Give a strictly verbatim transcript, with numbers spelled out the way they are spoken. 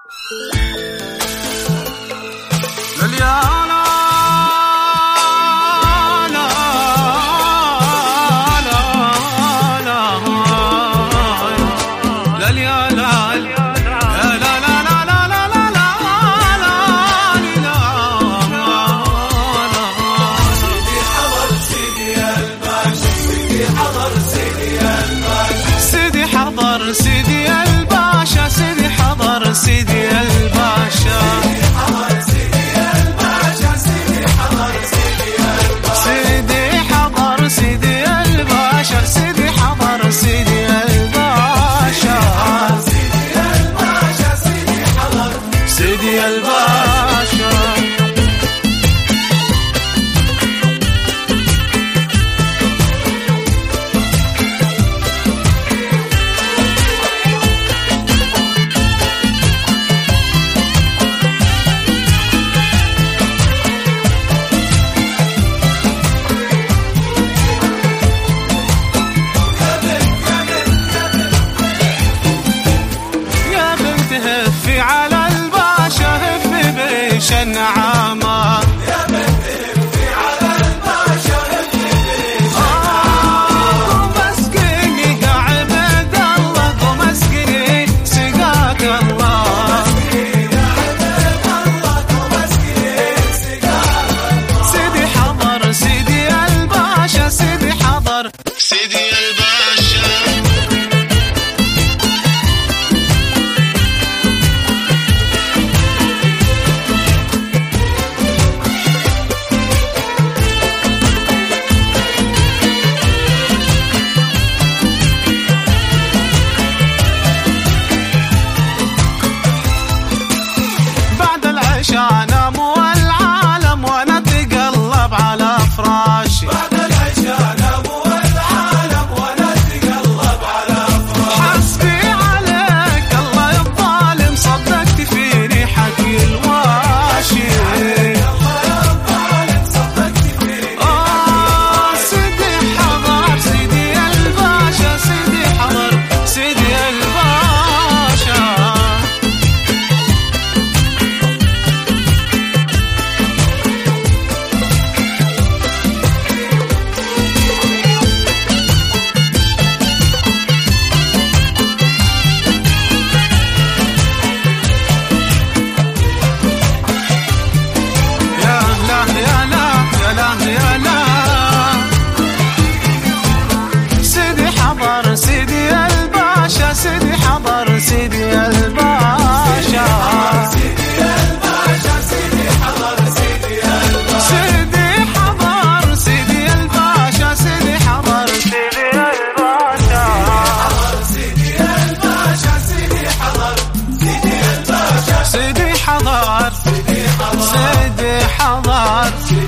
سيدي الباشا سيدي حضر سيدي الباشا سيدي حضر سيدي الباشا سيدي حضر سيدي الباشا سيدي الباشا هفي على الباشا هفي بيش النعامة يا بنت هفي على الباشا هفي بيش النعامة قوم اسقيني يا عبد الله قوم اسقيني سقاك الله يا عبد الله قوم اسقيني سقاك الله سيدي حضر سيدي الباشا سيدي حضر سيدي الباشا انام والعالم وانا اتقلب على فراشي بعد العشاء انام والعالم وانا اتقلب على فراشي حسبي عليك الله الظالم صدقت فيني حكي الواشي الله الظالم صدقت فيني اه سيدي حضر سيدي الباشا سيدي حضر سيدي الباشا سيدي الباشا سيدي حضر سيدي الباشا سيدي الباشا سيدي حضر سيدي الباشا سيدي حضر سيدي الباشا سيدي حضر سيدي الباشا سيدي الباشا سيدي حضر سيدي الباشا سيدي حضر سيدي حضر سيدي حضر